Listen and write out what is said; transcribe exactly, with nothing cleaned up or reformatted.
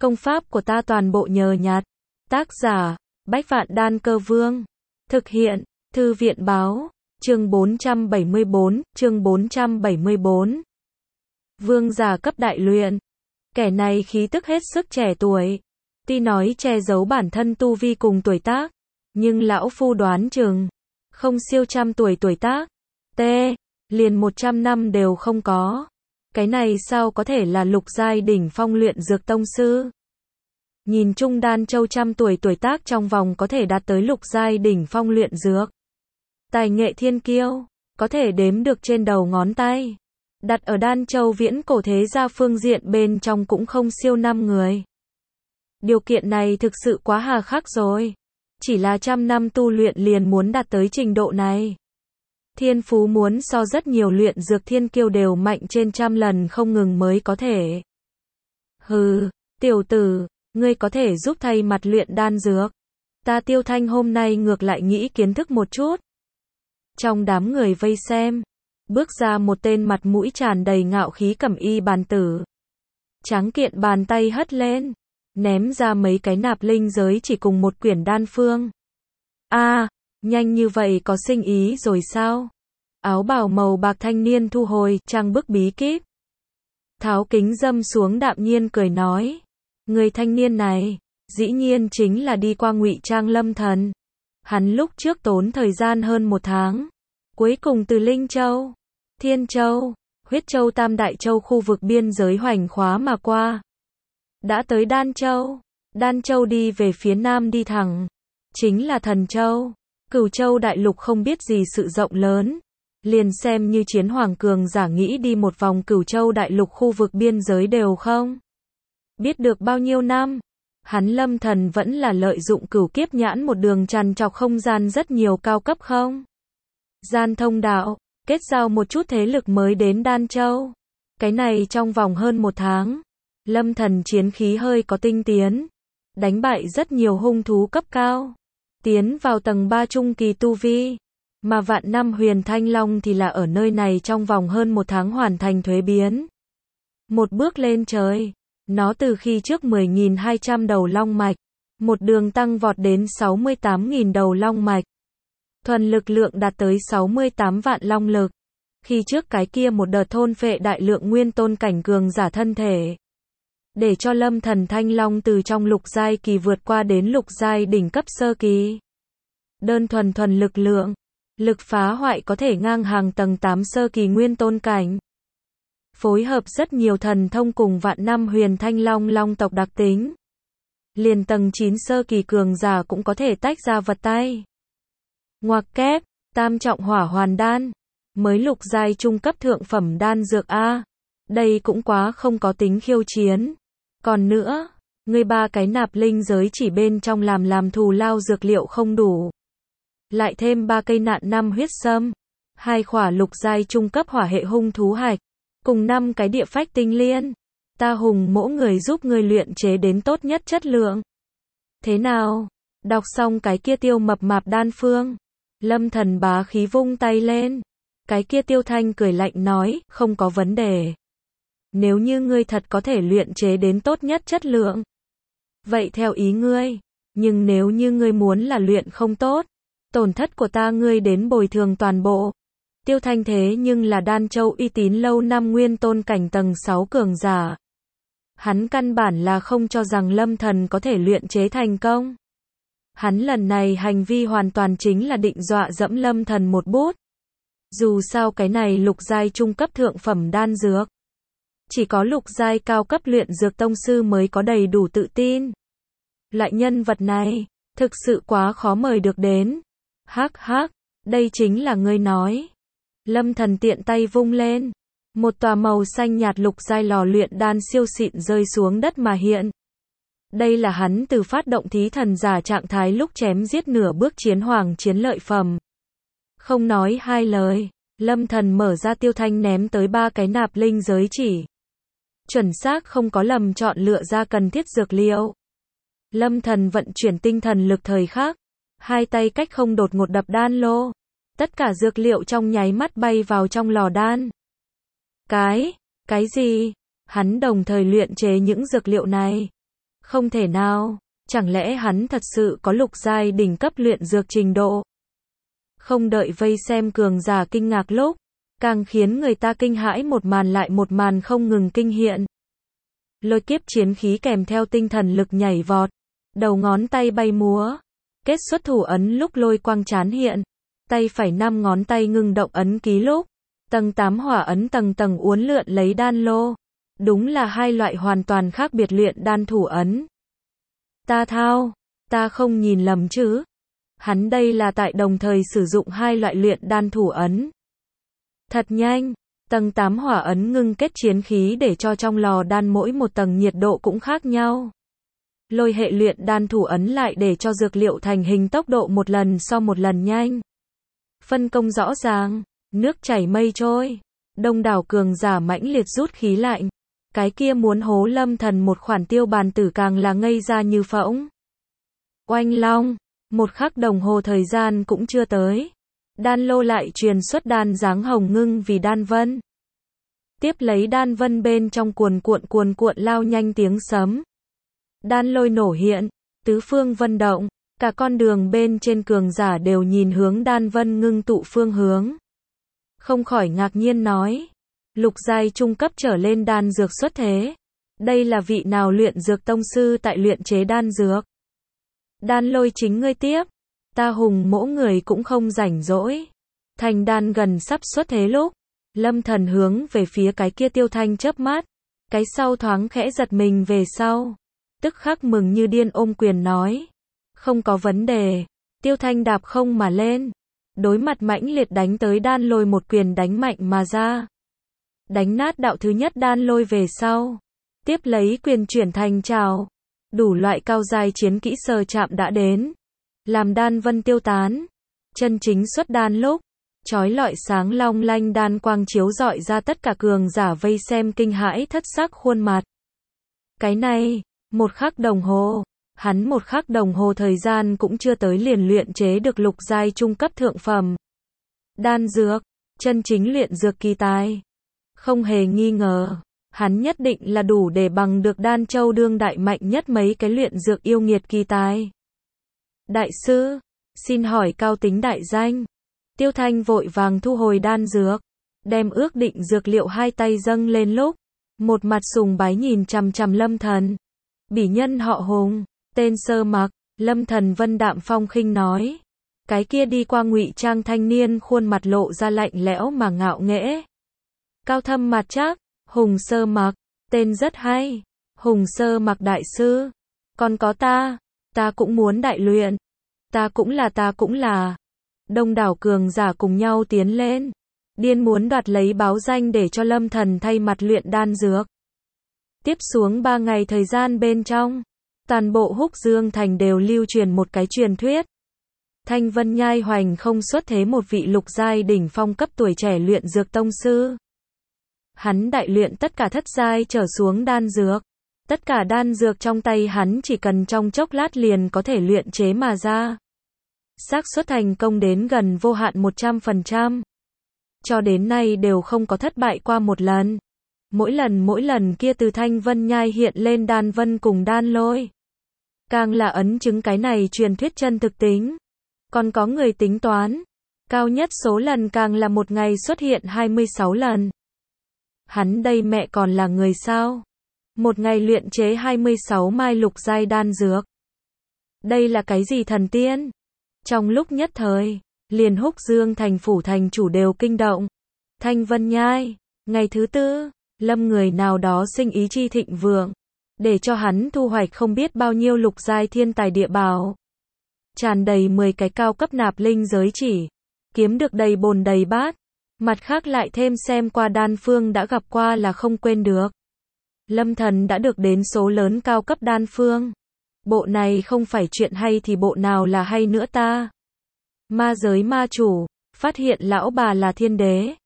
Công pháp của ta toàn bộ nhờ nhặt. Tác giả, Bách Vạn Đan Cơ Vương. Thực hiện, Thư viện Báo. Chương bốn trăm bảy mươi bốn, chương bốn trăm bảy mươi bốn. Vương giả cấp đại luyện. Kẻ này khí tức hết sức trẻ tuổi. Tuy nói che giấu bản thân tu vi cùng tuổi tác, nhưng lão phu đoán chừng không siêu trăm tuổi tuổi tác. T. Liền một trăm năm đều không có. Cái này sao có thể là lục giai đỉnh phong luyện dược tông sư? Nhìn chung Đan Châu trăm tuổi tuổi tác trong vòng có thể đạt tới lục giai đỉnh phong luyện dược. Tài nghệ thiên kiêu, có thể đếm được trên đầu ngón tay. Đặt ở Đan Châu viễn cổ thế gia phương diện bên trong cũng không siêu năm người. Điều kiện này thực sự quá hà khắc rồi. Chỉ là trăm năm tu luyện liền muốn đạt tới trình độ này. Thiên phú muốn so rất nhiều luyện dược thiên kiêu đều mạnh trên trăm lần không ngừng mới có thể. Hừ, tiểu tử, ngươi có thể giúp thay mặt luyện đan dược. Ta Tiêu Thanh hôm nay ngược lại nghĩ kiến thức một chút. Trong đám người vây xem, bước ra một tên mặt mũi tràn đầy ngạo khí cẩm y bàn tử. Tráng kiện bàn tay hất lên, ném ra mấy cái nạp linh giới chỉ cùng một quyển đan phương. A, à, nhanh như vậy có sinh ý rồi sao? Áo bào màu bạc thanh niên thu hồi trang bức bí kíp. Tháo kính dâm xuống đạm nhiên cười nói. Người thanh niên này, dĩ nhiên chính là đi qua ngụy trang Lâm Thần. Hắn lúc trước tốn thời gian hơn một tháng. Cuối cùng từ Linh Châu, Thiên Châu, Huyết Châu tam đại châu khu vực biên giới hoành khóa mà qua. Đã tới Đan Châu. Đan Châu đi về phía nam đi thẳng. Chính là Thần Châu. Cửu Châu đại lục không biết gì sự rộng lớn. Liền xem như chiến hoàng cường giả nghĩ đi một vòng Cửu Châu đại lục khu vực biên giới đều không biết được bao nhiêu năm. Hắn Lâm Thần vẫn là lợi dụng cửu kiếp nhãn một đường trằn trọc không gian rất nhiều cao cấp không gian thông đạo, kết giao một chút thế lực mới đến Đan Châu. Cái này trong vòng hơn một tháng, Lâm Thần chiến khí hơi có tinh tiến, đánh bại rất nhiều hung thú cấp cao, tiến vào tầng ba trung kỳ tu vi. Mà vạn năm huyền thanh long thì là ở nơi này trong vòng hơn một tháng hoàn thành thuế biến. Một bước lên trời, nó từ khi trước mười nghìn hai trăm đầu long mạch, một đường tăng vọt đến sáu mươi tám nghìn đầu long mạch. Thuần lực lượng đạt tới sáu mươi tám vạn long lực. Khi trước cái kia một đợt thôn phệ đại lượng nguyên tôn cảnh cường giả thân thể. Để cho Lâm Thần Thanh Long từ trong lục giai kỳ vượt qua đến lục giai đỉnh cấp sơ kỳ. Đơn thuần thuần lực lượng. Lực phá hoại có thể ngang hàng tầng tám sơ kỳ nguyên tôn cảnh. Phối hợp rất nhiều thần thông cùng vạn năm huyền thanh long long tộc đặc tính. Liền tầng chín sơ kỳ cường giả cũng có thể tách ra vật tay. Ngoặc kép, tam trọng hỏa hoàn đan. Mới lục giai trung cấp thượng phẩm đan dược A. Đây cũng quá không có tính khiêu chiến. Còn nữa, ngươi ba cái nạp linh giới chỉ bên trong làm làm thù lao dược liệu không đủ. Lại thêm ba cây nạn năm huyết sâm, hai khỏa lục giai trung cấp hỏa hệ hung thú hạch, cùng năm cái địa phách tinh liên. Ta hùng mỗi người giúp ngươi luyện chế đến tốt nhất chất lượng. Thế nào? Đọc xong cái kia tiêu mập mạp đan phương, Lâm Thần bá khí vung tay lên. Cái kia Tiêu Thanh cười lạnh nói, không có vấn đề. Nếu như ngươi thật có thể luyện chế đến tốt nhất chất lượng, vậy theo ý ngươi. Nhưng nếu như ngươi muốn là luyện không tốt, tổn thất của ta ngươi đến bồi thường toàn bộ. Tiêu Thanh thế nhưng là Đan Châu uy tín lâu năm nguyên tôn cảnh tầng sáu cường giả. Hắn căn bản là không cho rằng Lâm Thần có thể luyện chế thành công. Hắn lần này hành vi hoàn toàn chính là định dọa dẫm Lâm Thần một bút. Dù sao cái này lục giai trung cấp thượng phẩm đan dược, chỉ có lục giai cao cấp luyện dược tông sư mới có đầy đủ tự tin. Loại nhân vật này, thực sự quá khó mời được đến. Hắc hắc, đây chính là ngươi nói. Lâm Thần tiện tay vung lên. Một tòa màu xanh nhạt lục giai lò luyện đan siêu xịn rơi xuống đất mà hiện. Đây là hắn từ phát động thí thần giả trạng thái lúc chém giết nửa bước chiến hoàng chiến lợi phẩm. Không nói hai lời, Lâm Thần mở ra Tiêu Thanh ném tới ba cái nạp linh giới chỉ. Chuẩn xác không có lầm chọn lựa ra cần thiết dược liệu. Lâm Thần vận chuyển tinh thần lực thời khắc, hai tay cách không đột ngột đập đan lô. Tất cả dược liệu trong nháy mắt bay vào trong lò đan. Cái, cái gì? Hắn đồng thời luyện chế những dược liệu này. Không thể nào, chẳng lẽ hắn thật sự có lục giai đỉnh cấp luyện dược trình độ? Không đợi vây xem cường giả kinh ngạc lúc, càng khiến người ta kinh hãi một màn lại một màn không ngừng kinh hiện. Lôi kiếp chiến khí kèm theo tinh thần lực nhảy vọt, đầu ngón tay bay múa, kết xuất thủ ấn lúc lôi quang chán hiện, tay phải năm ngón tay ngưng động ấn ký lúc, tầng tám hỏa ấn tầng tầng uốn lượn lấy đan lô. Đúng là hai loại hoàn toàn khác biệt luyện đan thủ ấn. Ta thao, ta không nhìn lầm chứ? Hắn đây là tại đồng thời sử dụng hai loại luyện đan thủ ấn. Thật nhanh, tầng tám hỏa ấn ngưng kết chiến khí để cho trong lò đan mỗi một tầng nhiệt độ cũng khác nhau. Lôi hệ luyện đan thủ ấn lại để cho dược liệu thành hình tốc độ một lần so một lần nhanh. Phân công rõ ràng, nước chảy mây trôi. Đông đảo cường giả mãnh liệt rút khí lạnh. Cái kia muốn hố Lâm Thần một khoản tiêu bàn tử càng là ngây ra như phỗng. Oanh long, một khắc đồng hồ thời gian cũng chưa tới. Đan lô lại truyền xuất đan dáng hồng ngưng vì đan vân. Tiếp lấy đan vân bên trong cuồn cuộn cuồn cuộn lao nhanh tiếng sấm. Đan lôi nổ hiện, tứ phương vân động, cả con đường bên trên cường giả đều nhìn hướng đan vân ngưng tụ phương hướng. Không khỏi ngạc nhiên nói, lục giai trung cấp trở lên đan dược xuất thế. Đây là vị nào luyện dược tông sư tại luyện chế đan dược? Đan lôi chính ngươi tiếp, ta hùng mỗ người cũng không rảnh rỗi. Thành đan gần sắp xuất thế lúc, Lâm Thần hướng về phía cái kia Tiêu Thanh chớp mắt, cái sau thoáng khẽ giật mình về sau, tức khắc mừng như điên ôm quyền nói, không có vấn đề. Tiêu Thanh đạp không mà lên, đối mặt mãnh liệt đánh tới đan lôi một quyền đánh mạnh mà ra. Đánh nát đạo thứ nhất đan lôi về sau, tiếp lấy quyền chuyển thành trào, đủ loại cao giai chiến kỹ sơ chạm đã đến, làm đan vân tiêu tán, chân chính xuất đan lúc, chói lọi sáng long lanh đan quang chiếu rọi ra tất cả cường giả vây xem kinh hãi thất sắc khuôn mặt. Cái này, một khắc đồng hồ, hắn một khắc đồng hồ thời gian cũng chưa tới liền luyện chế được lục giai trung cấp thượng phẩm đan dược, chân chính luyện dược kỳ tài. Không hề nghi ngờ, hắn nhất định là đủ để bằng được Đan Châu đương đại mạnh nhất mấy cái luyện dược yêu nghiệt kỳ tài. Đại sư, xin hỏi cao tính đại danh. Tiêu Thanh vội vàng thu hồi đan dược, đem ước định dược liệu hai tay dâng lên lúc, một mặt sùng bái nhìn chằm chằm Lâm Thần. Bỉ nhân họ Hùng, tên Sơ Mặc. Lâm Thần vân đạm phong khinh nói. Cái kia đi qua ngụy trang thanh niên khuôn mặt lộ ra lạnh lẽo mà ngạo nghễ. Cao thâm mặt chắc, Hùng Sơ Mặc, tên rất hay. Hùng Sơ Mặc đại sư, còn có ta, ta cũng muốn đại luyện. Ta cũng là ta cũng là. Đông đảo cường giả cùng nhau tiến lên, điên muốn đoạt lấy báo danh để cho Lâm Thần thay mặt luyện đan dược. Tiếp xuống ba ngày thời gian bên trong, toàn bộ Húc Dương Thành đều lưu truyền một cái truyền thuyết. Thanh Vân Nhai hoành không xuất thế một vị lục giai đỉnh phong cấp tuổi trẻ luyện dược tông sư. Hắn đại luyện tất cả thất giai trở xuống đan dược. Tất cả đan dược trong tay hắn chỉ cần trong chốc lát liền có thể luyện chế mà ra. Xác suất thành công đến gần vô hạn một trăm phần trăm. Cho đến nay đều không có thất bại qua một lần. Mỗi lần mỗi lần kia từ Thanh Vân Nhai hiện lên đan vân cùng đan lôi. Càng là ấn chứng cái này truyền thuyết chân thực tính. Còn có người tính toán, cao nhất số lần càng là một ngày xuất hiện hai mươi sáu lần. Hắn đây mẹ còn là người sao? Một ngày luyện chế hai mươi sáu mai lục giai đan dược. Đây là cái gì thần tiên? Trong lúc nhất thời, liền Húc Dương thành phủ thành chủ đều kinh động. Thanh Vân Nhai, ngày thứ tư, lâm người nào đó sinh ý chi thịnh vượng, để cho hắn thu hoạch không biết bao nhiêu lục giai thiên tài địa bảo. Tràn đầy mười cái cao cấp nạp linh giới chỉ, kiếm được đầy bồn đầy bát, mặt khác lại thêm xem qua đan phương đã gặp qua là không quên được. Lâm Thần đã được đến số lớn cao cấp đan phương. Bộ này không phải chuyện hay thì bộ nào là hay nữa ta? Ma giới ma chủ, phát hiện lão bà là thiên đế.